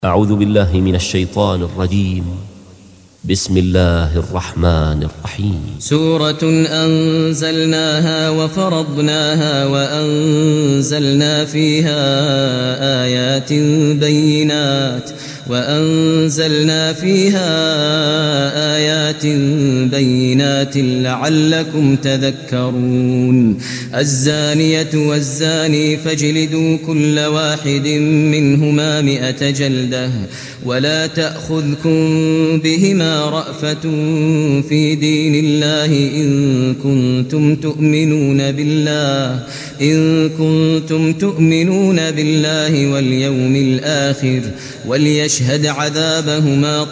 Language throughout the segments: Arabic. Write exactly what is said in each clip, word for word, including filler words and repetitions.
أعوذ بالله من الشيطان الرجيم. بسم الله الرحمن الرحيم. سورة أنزلناها وفرضناها وأنزلنا فيها آيات بينات وأنزلنا فيها آيات بينات لعلكم تذكرون. الزانية والزاني فاجلدوا كل واحد منهما مئة جلدة ولا تأخذكم بهما رأفة في دين الله إن كنتم تؤمنون بالله إن كنتم تؤمنون بالله واليوم الآخر وليشهد عذابهما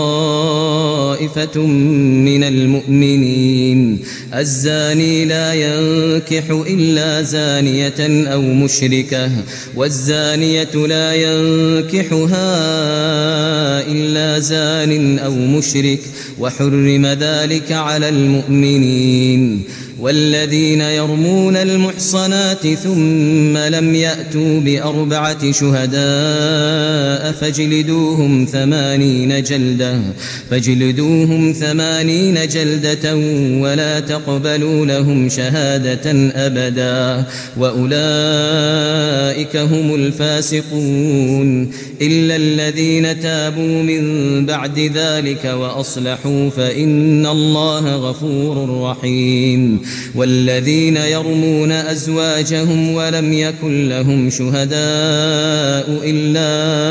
طائفة من المؤمنين. الزاني لا ينكح إلا زانية أو مشركة والزانية لا ينكحها إلا زان أو مشرك وحرم ذلك على المؤمنين. والذين يرمون المحصنات ثم لم يأتوا بأربعة شهداء فاجلدوهم ثمانين جلدة فاجلدوهم ثمانين جلدة ولا تقبلوا لهم شهادة أبدا وأولئك هم الفاسقون إلا الذين تابوا من بعد ذلك وأصلحوا فإن الله غفور رحيم. والذين يرمون أزواجهم ولم يكن لهم شهداء إلا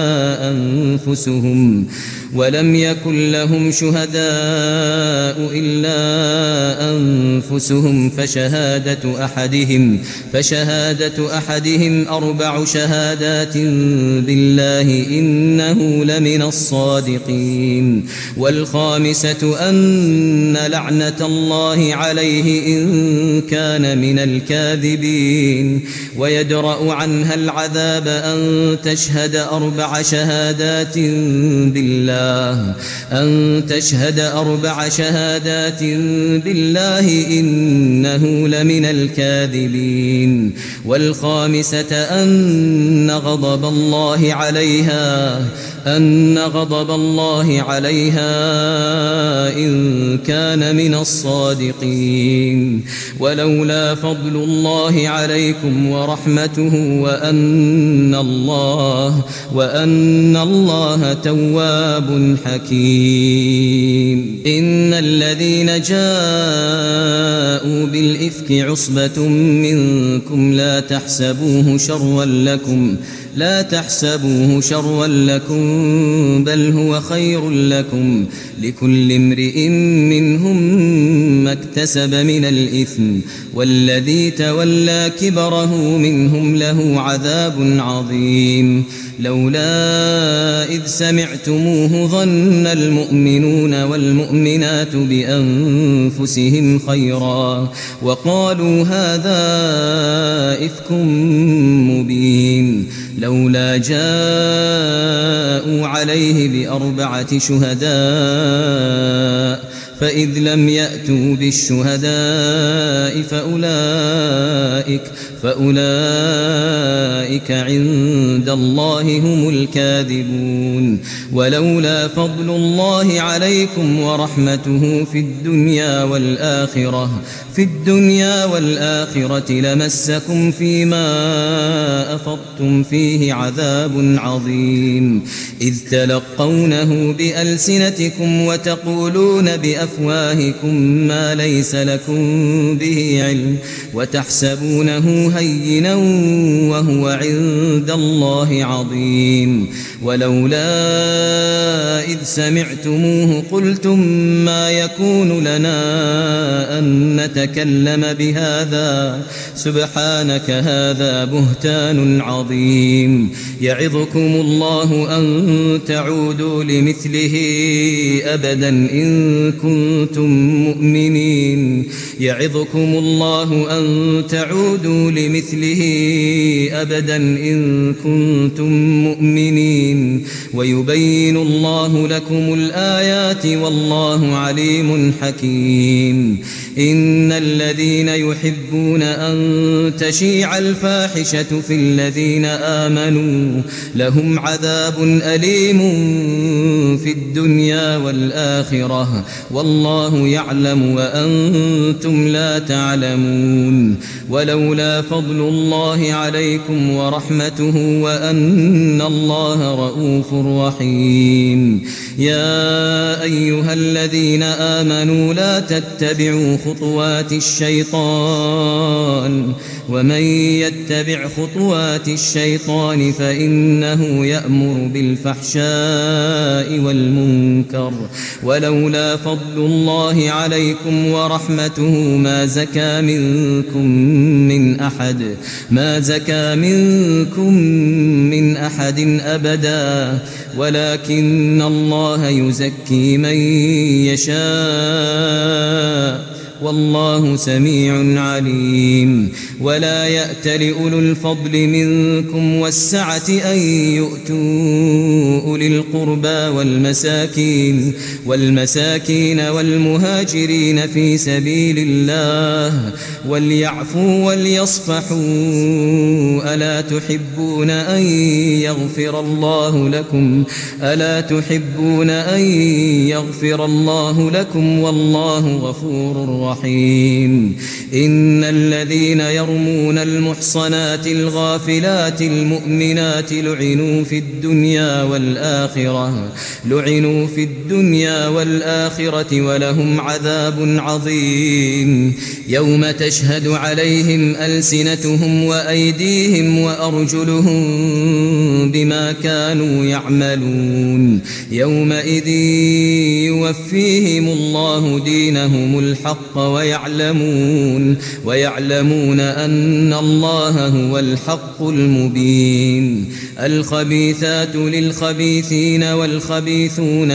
أنفسهم ولم يكن لهم شهداء إلا أنفسهم فشهادة أحدهم فشهادة أحدهم أربع شهادات بالله إنه لمن الصادقين. والخامسة أن لعنة الله عليه إن كان من الكاذبين. ويدرأ عنها العذاب أن تشهد أربع شهادات بالله أن تشهد أربع شهادات بالله إنه لمن الكاذبين. والخامسة أن غضب الله عليها أن غضب الله عليها إن كان من الصادقين. ولولا فضل الله عليكم ورحمته وأن الله وأن الله تواب حكيم. إن الذين جاءوا بالإفك عصبة منكم لا تحسبوه شرا لكم لا تحسبوه شرا لكم بل هو خير لكم لكل امرئ منهم ما اكتسب من الإثم والذي تولى كبره منهم له عذاب عظيم. لولا إذ سمعتموه ظن المؤمنون والمؤمنات بأنفسهم خيرا وقالوا هذا إفك مبين. لولا جاءوا عليه بأربعة شهداء فإذ لم يأتوا بالشهداء فأولئك فأولئك عند الله هم الكاذبون. ولولا فضل الله عليكم ورحمته في الدنيا والآخرة في الدنيا والآخرة لمسكم فيما أفضتم فيه عذاب عظيم. إذ تلقونه بألسنتكم وتقولون بأفواهكم ما ليس لكم به علم وتحسبونه هينا وهو عند الله عظيم. ولولا إذ سمعتموه قلتم ما يكون لنا أن نتكلم بهذا سبحانك هذا بهتان عظيم. يعظكم الله أن تعودوا لمثله أبدا إن كنتم مؤمنين. يعظكم الله أن تعودوا لمثله أبدا إن كنتم مؤمنين ويبين الله لكم الآيات والله عليم حكيم. إن الذين يحبون أن تشيع الفاحشة في الذين آمنوا لهم عذاب أليم في الدنيا والآخرة والله يعلم وأنتم لا تعلمون. ولولا فضل الله عليكم ورحمته وأن الله رؤوف رحيم. يا أيها الذين آمنوا لا تتبعوا خطوات الشيطان ومن يتبع خطوات الشيطان فإنه يأمر بالفحشاء والمنكر ولولا فضل الله عليكم ورحمته ما زكى منكم من أحد ما زكى منكم من أحد أبدا ولكن الله يزكي من يشاء والله سميع عليم. ولا يأت لأولو الفضل منكم والسعة أن يؤتوا أولي القربى والمساكين والمساكين والمهاجرين في سبيل الله وليعفوا وليصفحوا ألا تحبون أن يغفر الله لكم ألا تحبون أن يغفر الله لكم والله غفور رحيم. إن الذين يرمون المحصنات الغافلات المؤمنات لعنوا في الدنيا والآخرة لعنوا في الدنيا والآخرة ولهم عذاب عظيم. يوم تشهد عليهم ألسنتهم وأيديهم وأرجلهم بما كانوا يعملون يومئذ يوفيهم الله دينهم الحق ويعلمون ويعلمون أن الله هو الحق المبين. الخبيثات للخبيثين والخبيثون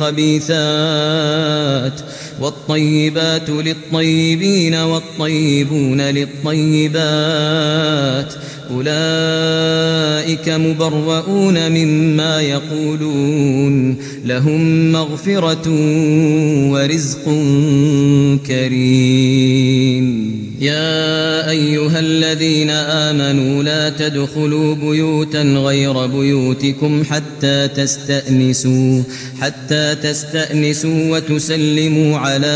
للخبيثات والطيبات للطيبين والطيبون للطيبات أولئك مبرؤون مما يقولون لهم مغفرة ورزق كريم. يا أيها الذين آمنوا لا تدخلوا بيوتا غير بيوتكم حتى تستأنسوا حتى تستأنسوا وتسلموا على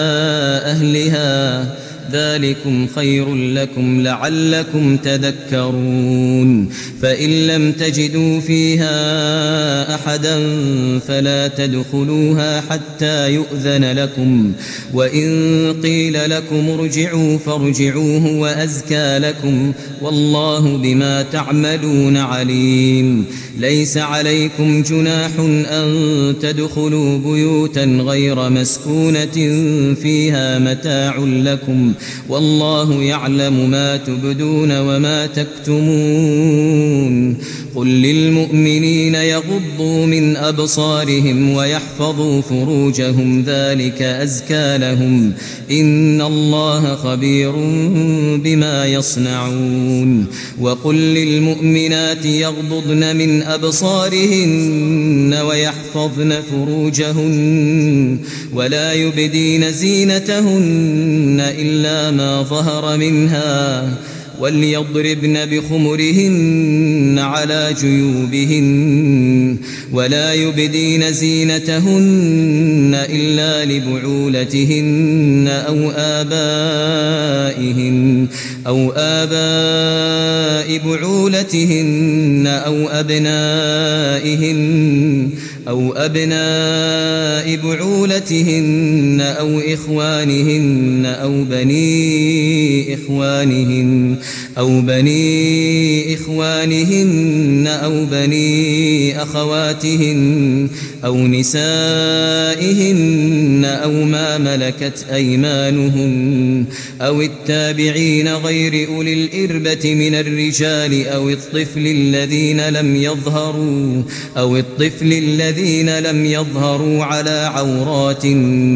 أهلها ذلكم خير لكم لعلكم تذكرون. فإن لم تجدوا فيها أحدا فلا تدخلوها حتى يؤذن لكم وإن قيل لكم ارجعوا فارجعوه وأزكى لكم والله بما تعملون عليم. ليس عليكم جناح أن تدخلوا بيوتا غير مسكونة فيها متاع لكم والله يعلم ما تبدون وما تكتمون. قل للمؤمنين يغضوا من أبصارهم ويحفظوا فروجهم ذلك أزكى لهم إن الله خبير بما يصنعون. وقل للمؤمنات يغضضن من أبصارهن ويحفظن فروجهن ولا يبدين زينتهن إلا ما ظهر منها وليضربن بخمرهن على جيوبهن ولا يبدين زينتهن إلا لبعولتهن أو آبائهن أو آباء بعولتهن أو أبنائهن أو أبناء بعولتهن أو إخوانهن أو بني إخوانهن أو بني إخوانهن أو بني أخواتهن أو نسائهن أو ما ملكت أيمانهن أو التابعين غير أولي الإربة من الرجال أو الطفل الذين لم يظهروا أو الطفل الذين لم يظهروا على عورات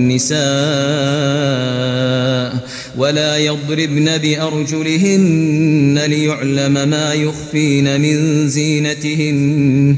النساء ولا يضربن بأرجلهن ليعلم ما يخفين من زينتهن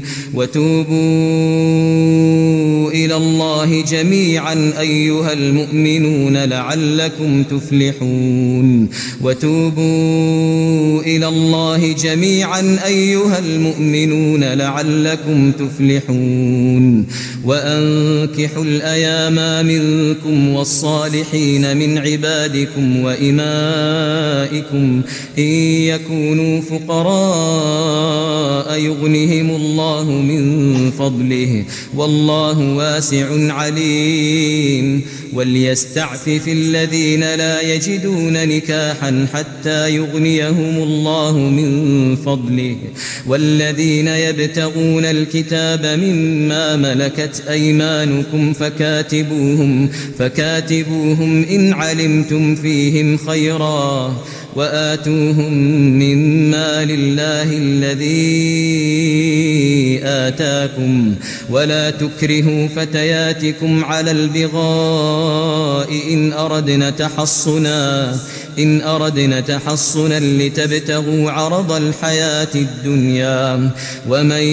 وتوبوا إلى الله جميعا أيها المؤمنون لعلكم تفلحون وتوبوا إلى الله جميعا أيها المؤمنون لعلكم تفلحون وأنكحوا الأيام منكم والصالحين من عبادكم وإمائكم إن يكونوا فقراء يغنهم الله من فضله والله واسع عليم وليستعفف الذين لا يجدون نكاحا حتى يغنيهم الله من فضله والذين يبتغون الكتاب مما ملكت أيمانكم فكاتبوهم فكاتبوهم إن علمتم فيهم خيرا وآتوهم مما لله الذي آتاكم ولا تكرهوا فتياتكم على البغاء إن أردنا تحصنا إن أردنا تحصنا لتبتغوا عرض الحياة الدنيا ومن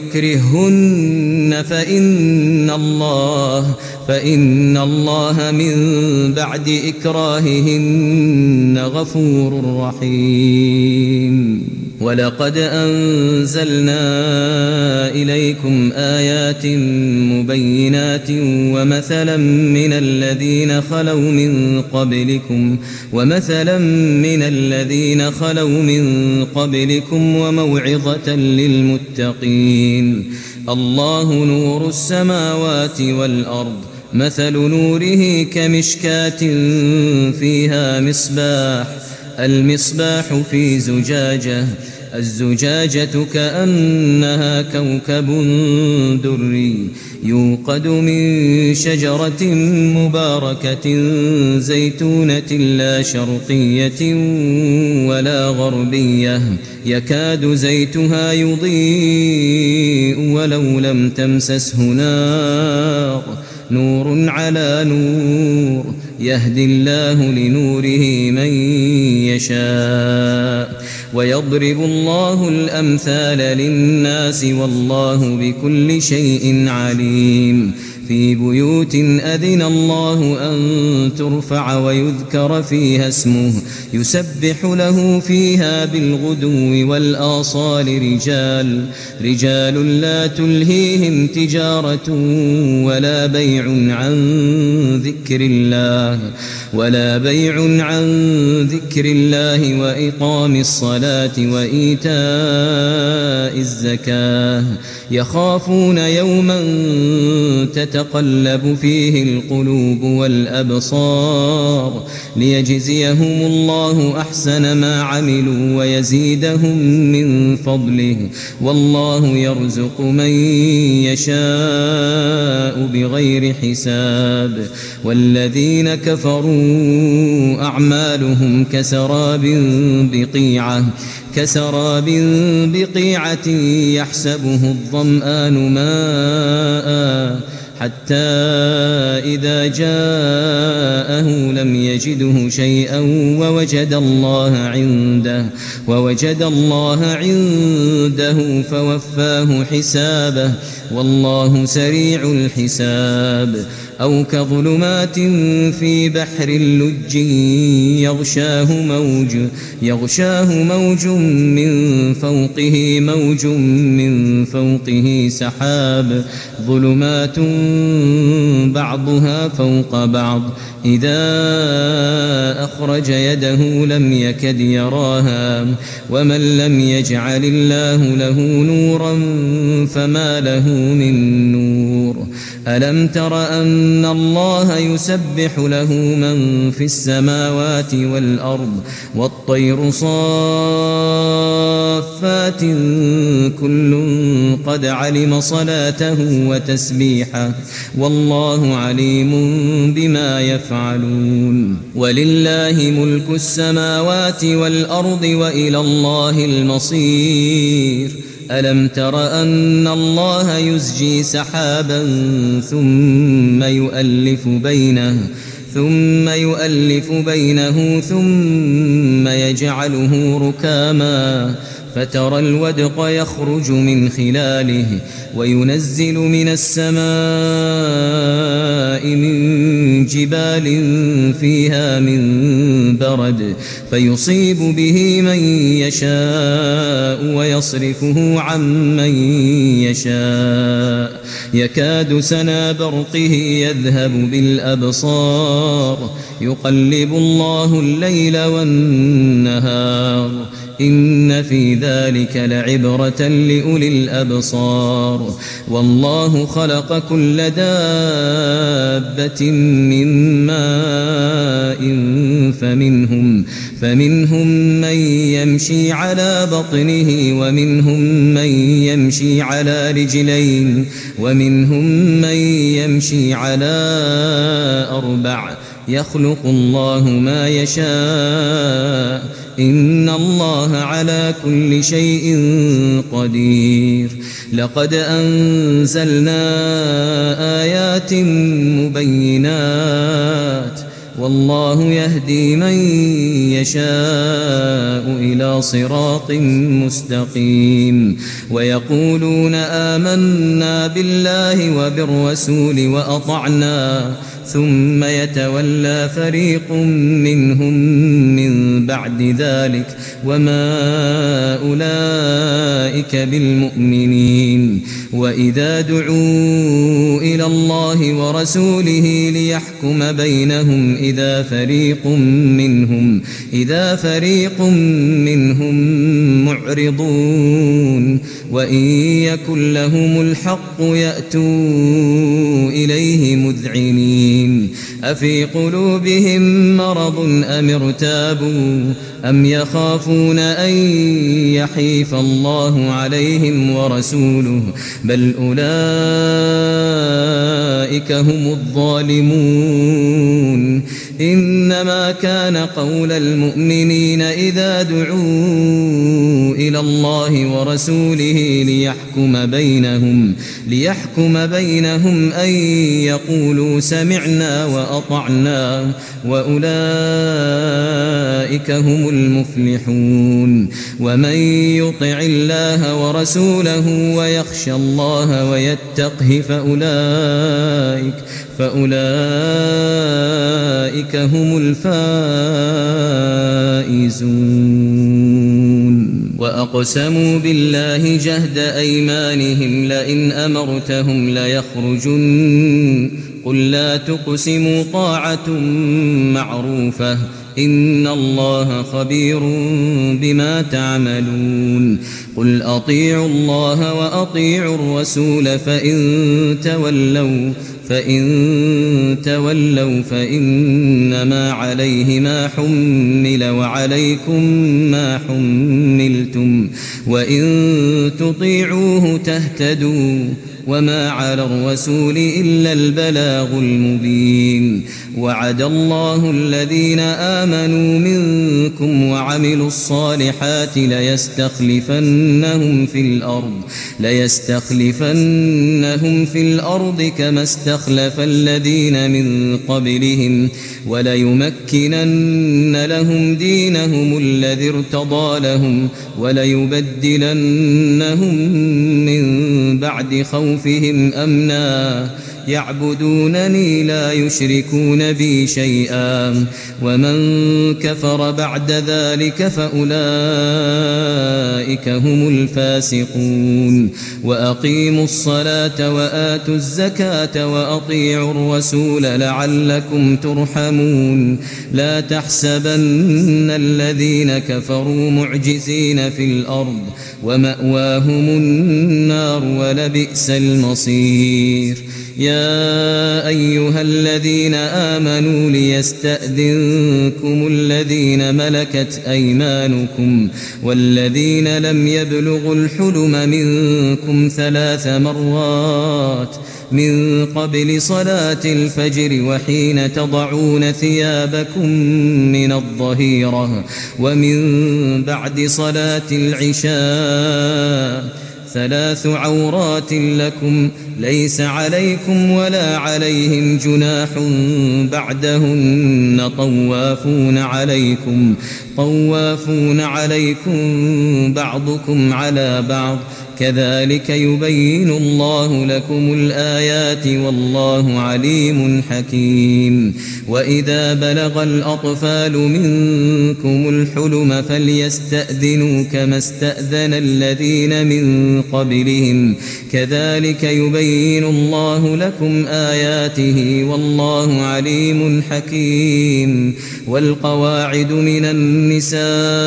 يكرهن فإن الله فإن الله من بعد إكراههن غفور رحيم ولقد أنزلنا إليكم آيات مبينات ومثلا من الذين خلوا من قبلكم ومثلا من الذين خلوا من قبلكم وموعظة للمتقين الله نور السماوات والأرض مثل نوره كمشكاة فيها مصباح المصباح في زجاجة الزجاجة كأنها كوكب دري يوقد من شجرة مباركة زيتونة لا شرقية ولا غربية يكاد زيتها يضيء ولو لم تمسسه نار نور على نور يهدي الله لنوره من يشاء ويضرب الله الأمثال للناس والله بكل شيء عليم في بيوت أذن الله أن ترفع ويذكر فيها اسمه يسبح له فيها بالغدو والآصال رجال رجال لا تلهيهم تجارة ولا بيع عن ذكر الله ولا بيع عن ذكر الله وإقام الصلاة وإيتاء الزكاة يخافون يوما تتقلب فيه القلوب والأبصار ليجزيهم الله أحسن ما عملوا ويزيدهم من فضله والله يرزق من يشاء بغير حساب والذين كفروا أعمالهم كسراب بقيعة كسراب بقيعة يحسبه الظمآن ماء حتى إذا جاءه لم يجده شيئا ووجد الله عنده ووجد الله عنده فوفاه حسابه والله سريع الحساب أو كظلمات في بحر اللج يغشاه موج يغشاه موج من فوقه موج من فوقه سحاب ظلمات بعضها فوق بعض إذا أخرج يده لم يكد يراها ومن لم يجعل الله له نورا فما له من نور ألم تر أن الله يسبح له من في السماوات والأرض والطير صافات كل قد علم صلاته وتسبيحه والله عليم بما يفعلون ولله ملك السماوات والأرض وإلى الله المصير ألم تر أن الله يزجي سحابا ثم يؤلف بينه ثم يؤلف بينه ثم يجعله ركاما فترى الودق يخرج من خلاله وينزل من السماء من جبال فيها من برد فيصيب به من يشاء ويصرفه عن من يشاء يكاد سنا برقه يذهب بالأبصار يقلب الله الليل والنهار إن في ذلك لعبرة لأولي الأبصار والله خلق كل دابة من ماء فمنهم, فمنهم من يمشي على بطنه ومنهم من يمشي على رجلين ومنهم من يمشي على أربع يخلق الله ما يشاء إن الله على كل شيء قدير لقد أنزلنا آيات مبينات والله يهدي من يشاء إلى صراط مستقيم ويقولون آمنا بالله وبالرسول وأطعنا ثم يتولى فريق منهم من بعد ذلك وما أولئك بالمؤمنين وإذا دعوا إلى الله ورسوله ليحكم بينهم إذا فريق منهم إذا فريق منهم معرضون وإن يكن لهم الحق يأتوا إليه مذعنين أفي قلوبهم مرض أم ارتابوا أم يخافون أن يحيف الله عليهم ورسوله بل أولئك هم الظالمون إنما كان قول المؤمنين إذا دعوا إلى الله ورسوله ليحكم بينهم ليحكم بينهم أن يقولوا سمعنا وأطعنا وأولئك هم المفلحون ومن يطع الله ورسوله ويخشى الله ويتقه فأولئك فأولئك هم الفائزون وأقسموا بالله جهد أيمانهم لئن أمرتهم ليخرجن قل لا تقسموا طاعة معروفة إن الله خبير بما تعملون قل أطيعوا الله وأطيعوا الرسول فإن تولوا فإن تولوا فإنما عليه ما حمل وعليكم ما حملتم وإن تطيعوه تهتدوا وما على الرسول إلا البلاغ المبين وعد الله الذين آمنوا منكم وعملوا الصالحات ليستخلفنهم في الأرض ليستخلفنهم في الأرض كما استخلف الذين من قبلهم وليمكنن لهم دينهم الذي ارتضى لهم وليبدلنهم من بعد خوفهم أمنا يعبدونني لا يشركون بي شيئا ومن كفر بعد ذلك فأولئك هم الفاسقون وأقيموا الصلاة وآتوا الزكاة وأطيعوا الرسول لعلكم ترحمون لا تحسبن الذين كفروا معجزين في الأرض ومأواهم النار ولبئس المصير. يا أيها الذين آمنوا ليستأذنكم الذين ملكت أيمانكم والذين لم يبلغوا الحلم منكم ثلاث مرات من قبل صلاة الفجر وحين تضعون ثيابكم من الظهيرة ومن بعد صلاة العشاء ثلاث عورات لكم ليس عليكم ولا عليهم جناح بعدهن طوافون عليكم طوافون عليكم بعضكم على بعض كذلك يبين الله لكم الآيات والله عليم حكيم. وإذا بلغ الأطفال منكم الحلم فليستأذنوا كما استأذن الذين من قبلهم كذلك يبين الله لكم آياته والله عليم حكيم. والقواعد من النساء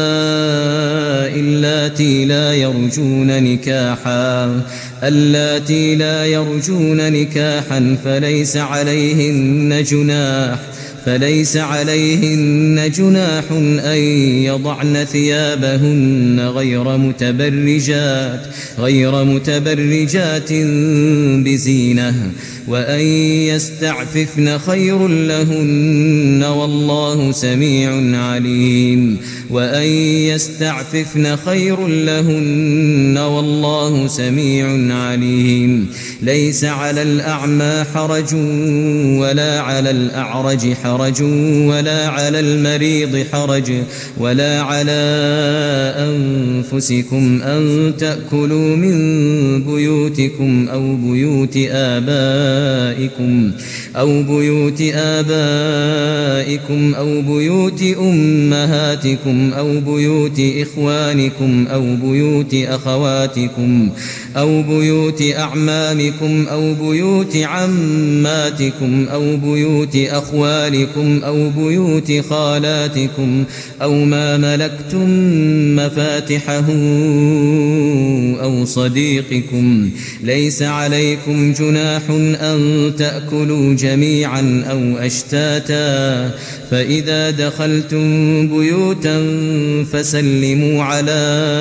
اللاتي لا يرجون نكاحا اللاتي لا يرجون نكاحا فليس عليهن جناح فليس عليهن جناح أن يضعن ثيابهن غير متبرجات غير متبرجات بزينة وأن يستعففن خير لهن والله سميع عليم. وأن يستعففن خير لهن والله سميع عليم. ليس على الأعمى حرج ولا على الأعرج حرج ولا على المريض حرج ولا على أنفسكم أن تأكلوا من بيوتكم أو بيوت آبائكم أو بيوت آبائكم أو بيوت أمهاتكم أو بيوت إخوانكم أو بيوت أخواتكم أو بيوت أعمامكم أو بيوت عماتكم أو بيوت أخوالكم أو بيوت خالاتكم أو ما ملكتم مفاتحه أو صديقكم. ليس عليكم جناح أن تأكلوا جميعا أو أشتاتا فإذا دخلتم بيوتا فسلموا على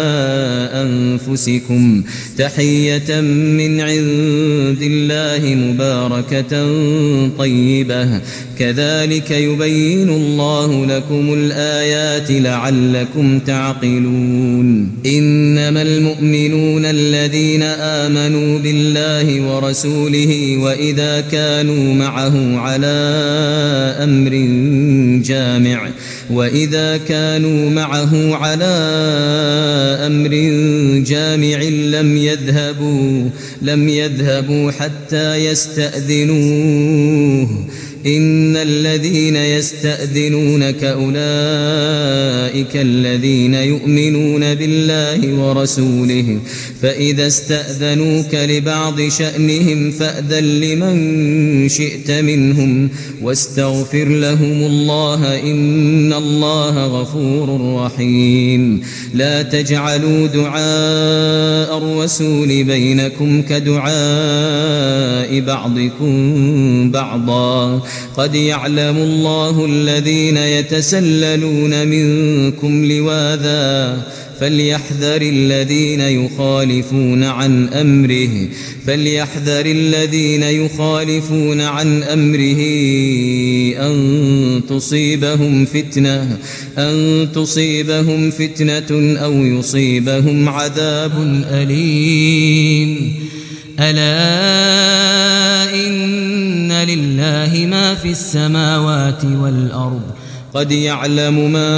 أنفسكم تحية من عند الله مباركة طيبة كذلك يبين الله لكم الآيات لعلكم تعقلون. إنما المؤمنون الذين آمنوا بالله ورسوله وإذا كانوا معه على أمر جامع وإذا كانوا معه على أمر جامع لم يذهبوا لم يذهبوا حتى يستأذنوه. إن الذين يستأذنونك أولئك الذين يؤمنون بالله ورسوله فإذا استأذنوك لبعض شأنهم فأذن لمن شئت منهم واستغفر لهم الله إن الله غفور رحيم. لا تجعلوا دعاء الرسول بينكم كدعاء بعضكم بعضا قد يعلم الله الذين يتسللون منكم لواذا فليحذر الذين يخالفون عن أمره فليحذر الذين يخالفون عن أمره أن تصيبهم فتنة أن تصيبهم فتنة أو يصيبهم عذاب أليم. ألا إن لله ما في السماوات والأرض قد يعلم ما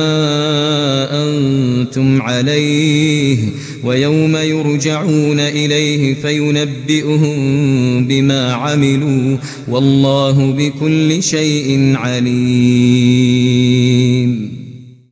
أنتم عليه ويوم يرجعون إليه فينبئهم بما عملوا والله بكل شيء عليم.